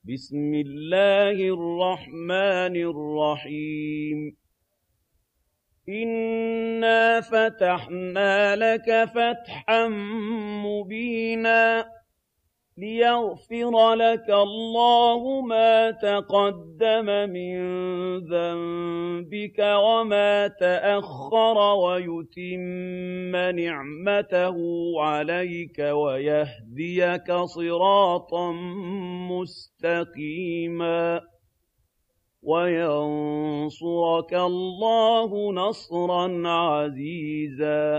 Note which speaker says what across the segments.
Speaker 1: بسم الله الرحمن الرحيم إنا فتحنا لك فتحا مبينا ليغفر لك الله ما تقدم من ذنبك وما تأخر ويتم نعمته عليك ويهديك صراطا مستقيما وينصرك الله نصرا عزيزا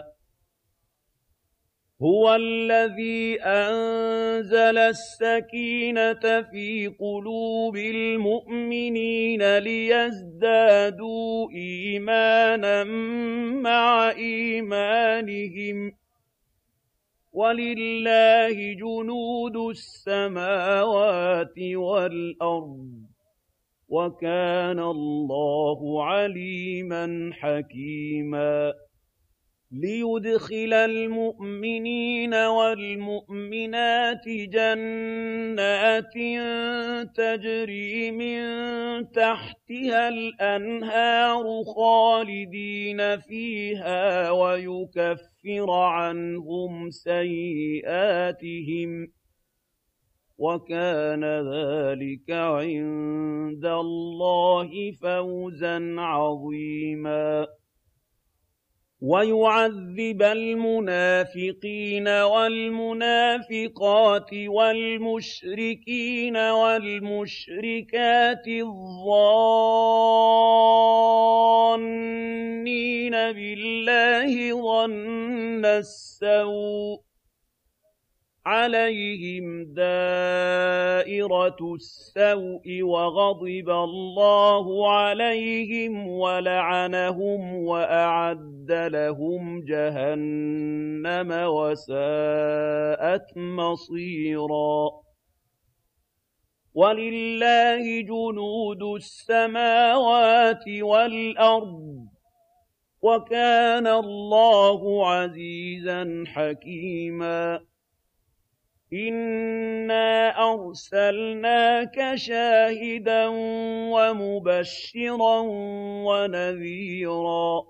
Speaker 1: هو الذي أنزل السكينة في قلوب المؤمنين ليزدادوا إيمانا مع إيمانهم ولله جنود السماوات والأرض وكان الله عليما حكيما ليدخل المؤمنين والمؤمنات جنات تجري من تحتها الأنهار خالدين فيها ويكفر عنهم سيئاتهم وكان ذلك عند الله فوزا عظيما ويعذب المنافقين والمنافقات والمشركين والمشركات الظانين بالله ظن السوء عليهم دائرة السوء وغضب الله عليهم ولعنهم وأعد لهم جهنم وساءت مصيرا ولله جنود السماوات والأرض وكان الله عزيزا حكيما إنا أرسلناك شاهدا ومبشرا ونذيرا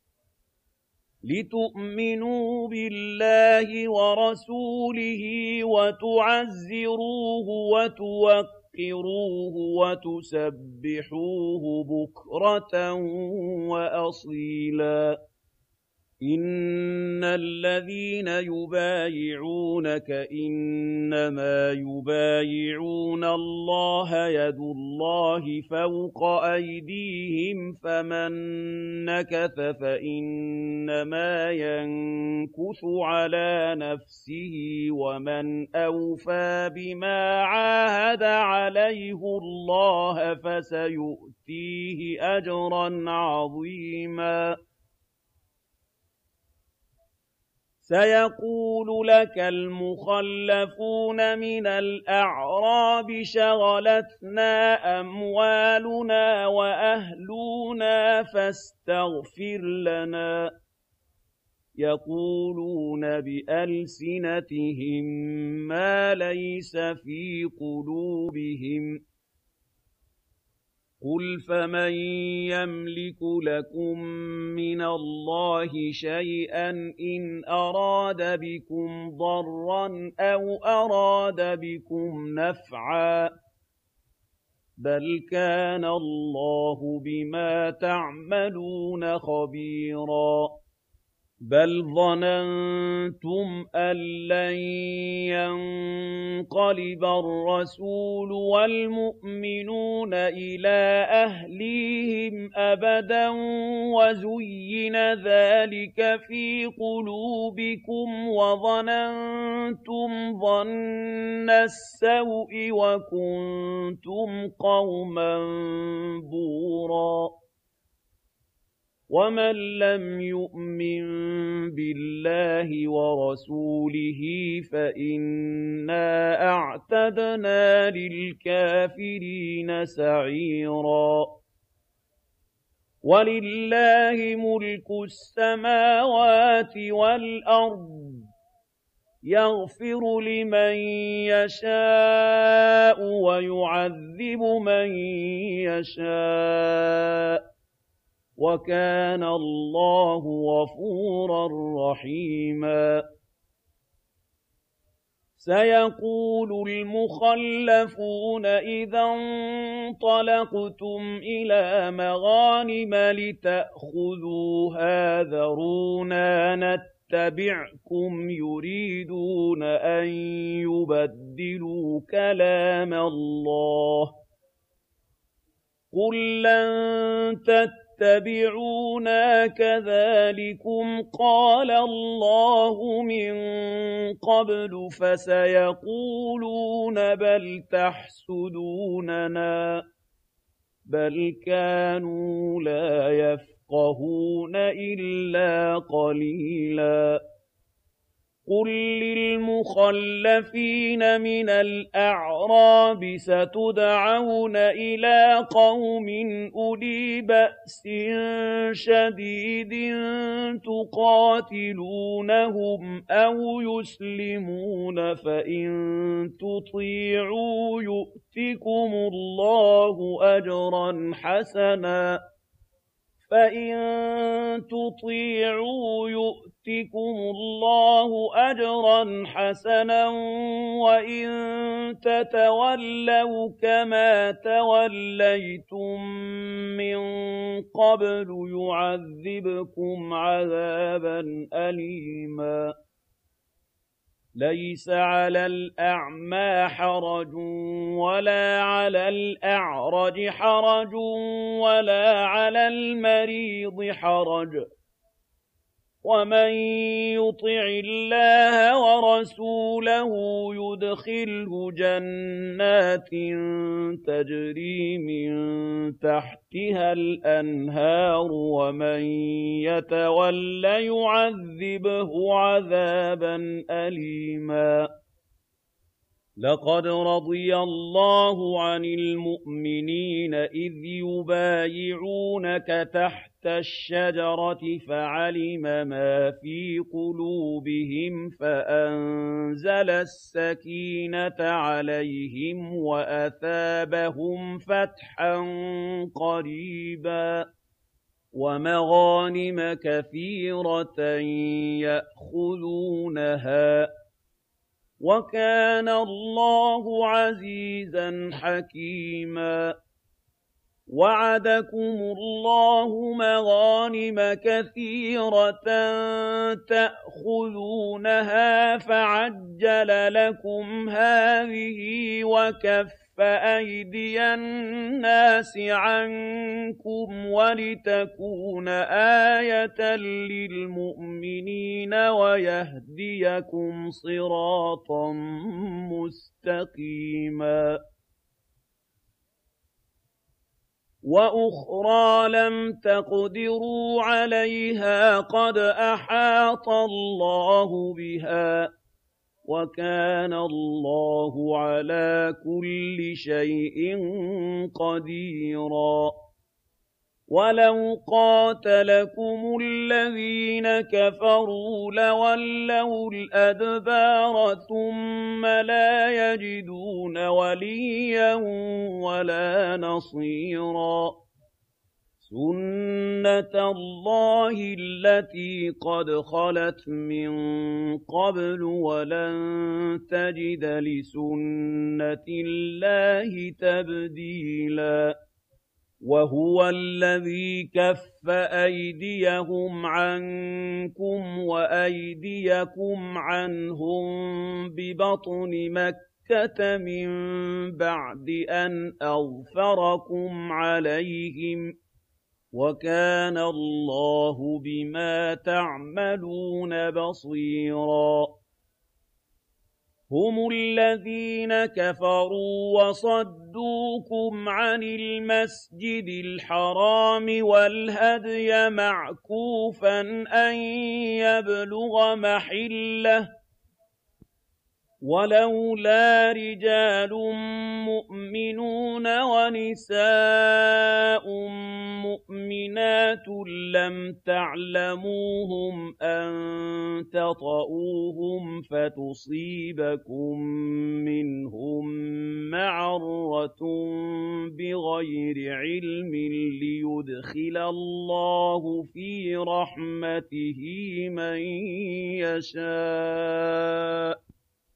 Speaker 1: لتؤمنوا بالله ورسوله وتعزروه وتوقروه وتسبحوه بكرة وأصيلا إن الذين يبايعونك إنما يبايعون الله يد الله فوق أيديهم فمن نكث فإنما ينكث على نفسه ومن أوفى بما عاهد عليه الله فسيؤتيه أجرا عظيما سيقول لك المخلفون من الأعراب شغلتنا أموالنا وأهلنا فاستغفر لنا يقولون بألسنتهم ما ليس في قلوبهم قل فمن يملك لكم من الله شيئا إن أراد بكم ضرا أو أراد بكم نفعا بل كان الله بما تعملون خبيرا بل ظننتم أن لن ينقلب الرسول والمؤمنون إلى أهليهم أبدا وزين ذلك في قلوبكم وظننتم ظن السوء وكنتم قوما بورا ومن لم يؤمن بالله ورسوله فإنا أعتدنا للكافرين سعيرا ولله ملك السماوات والأرض يغفر لمن يشاء ويعذب من يشاء ۚ وكان الله غفورا رحيما. سيقول المخلفون إذا انطلقتم إلى مغانم لتأخذوها ذرونا نتبعكم يريدون أن يبدلوا كلام الله. قل لن تتبعونا كذلكم قال الله من قبل فسيقولون بل تحسدوننا بل كانوا لا يفقهون إلا قليلا. قل للمخلفين من الأعراب ستدعون إلى قوم أولي بأس شديد تقاتلونهم أو يسلمون فإن تطيعوا يؤتكم الله أجرا حسنا وإن تتولوا كما توليتم من قبل يعذبكم عذابا أليما. ليس على الأعمى حرج ولا على الأعرج حرج ولا على المريض حرج، ومن يطع الله ورسوله يدخله جنات تجري من تحتها الأنهار، ومن يتول يعذبه عذابا أليما. لقد رضي الله عن المؤمنين إذ يبايعونك تحت الشجرة فعلم ما في قلوبهم فأنزل السكينة عليهم وأثابهم فتحا قريبا ومغانم كثيرة يأخذونها، وكان الله عزيزا حكيما. وعدكم الله مغانم كثيرة تأخذونها فعجل لكم هذه وكف أيدي الناس عنكم ولتكون آية للمؤمنين ويهديكم صراطا مستقيما. وأخرى لم تقدروا عليها قد أحاط الله بها، وكان الله على كل شيء قديرا. ولو قاتلكم الذين كفروا لولوا الأدبار ثم لا يجدون وليا ولا نصيرا. سنة الله التي قد خلت من قبل ولن تجد لسنة الله تبديلا. وهو الذي كف أيديهم عنكم وأيديكم عنهم ببطن مكة من بعد أن أظفركم عليهم، وكان الله بما تعملون بصيرا. هم الذين كفروا وصدوكم عن المسجد الحرام والهدي معكوفا أن يبلغ محله، ولولا رجال مؤمنون ونساء مؤمنات لم تعلموهم أن تطؤوهم فتصيبكم منهم معرة بغير علم ليدخل الله في رحمته من يشاء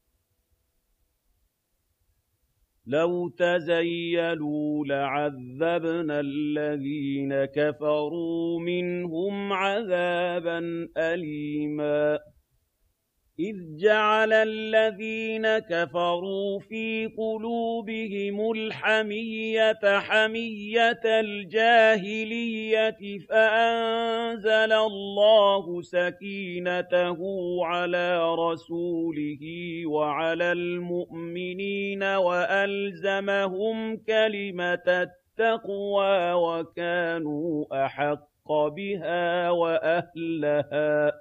Speaker 1: لو تزيلوا لعذبنا الذين كفروا منهم عذابا أليما إذ جعل الذين كفروا في قلوبهم الحمية حمية الجاهلية فأنزل الله سكينته على رسوله وعلى المؤمنين وألزمهم كلمة التقوى وكانوا أحق بها وأهلها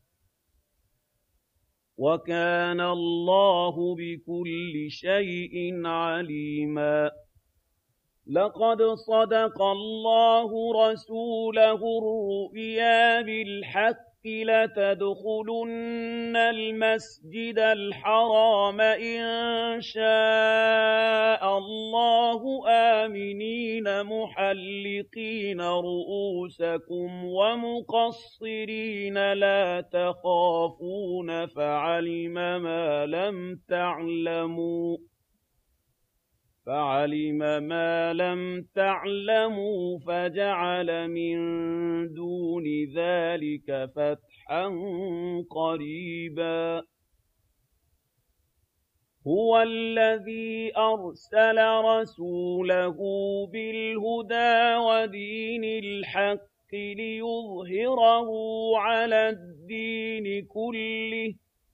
Speaker 1: وَكَانَ اللَّهُ بِكُلِّ شَيْءٍ عَلِيمًا لَقَدْ صَدَقَ اللَّهُ رَسُولَهُ الرُّؤْيَا بِالْحَقِّ لَتَدْخُلُنَّ الْمَسْجِدَ الْحَرَامَ إِن شَاءَ اللَّهُ آمِنِينَ مُحَلِّقِينَ رُءُوسَكُمْ وَمُقَصِّرِينَ لَا تَخَافُونَ فَعَلِمَ مَا لَمْ تَعْلَمُوا فَجَعَلَ مِن دُونِ ذَلِكَ فَتْحًا قَرِيبًا هُوَ الَّذِي أَرْسَلَ رَسُولَهُ بِالْهُدَىٰ وَدِينِ الْحَقِّ لِيُظْهِرَهُ عَلَى الدِّينِ كُلِّهِ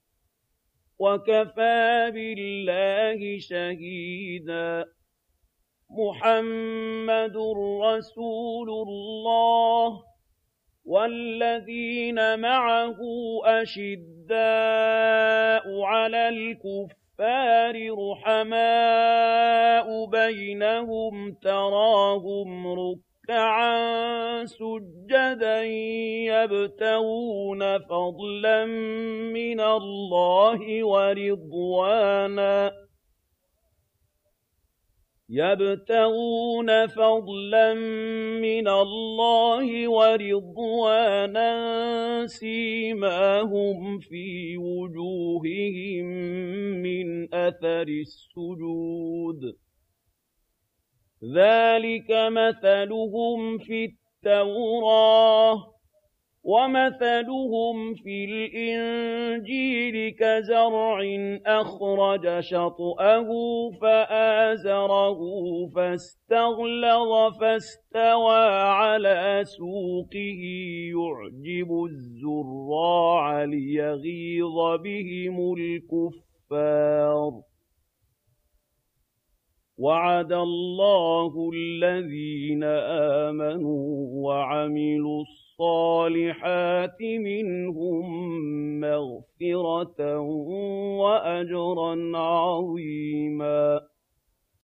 Speaker 1: وَكَفَىٰ بِاللَّهِ شَهِيدًا مُّحَمَّدٌ رَّسُولُ اللَّهِ وَالَّذِينَ مَعَهُ أَشِدَّاءُ عَلَى الْكُفَّارِ رُحَمَاءُ بَيْنَهُمْ تَرَاهُمْ رُكَّعًا سُجَّدًا يَبْتَغُونَ فَضْلًا مِّنَ اللَّهِ وَرِضْوَانًا سِيمَاهُمْ فِي وُجُوهِهِم مِّنْ أَثَرِ السُّجُودِ ذَٰلِكَ مَثَلُهُمْ فِي التَّوْرَاةِ وَمَثَلُهُمْ فِي الْإِنجِيلِ كَزَرْعٍ أَخْرَجَ شَطْأَهُ فَآزَرَهُ فَاسْتَغْلَظَ فَاسْتَوَىٰ عَلَىٰ سُوقِهِ يُعْجِبُ الزُّرَّاعَ لِيَغِيظَ بِهِمُ الْكُفَّارَ وَعَدَ اللَّهُ الَّذِينَ آمَنُوا وَعَمِلُوا الصَّالِحَاتِ مِنْهُم مَّغْفِرَةً وَأَجْرًا عَظِيمًا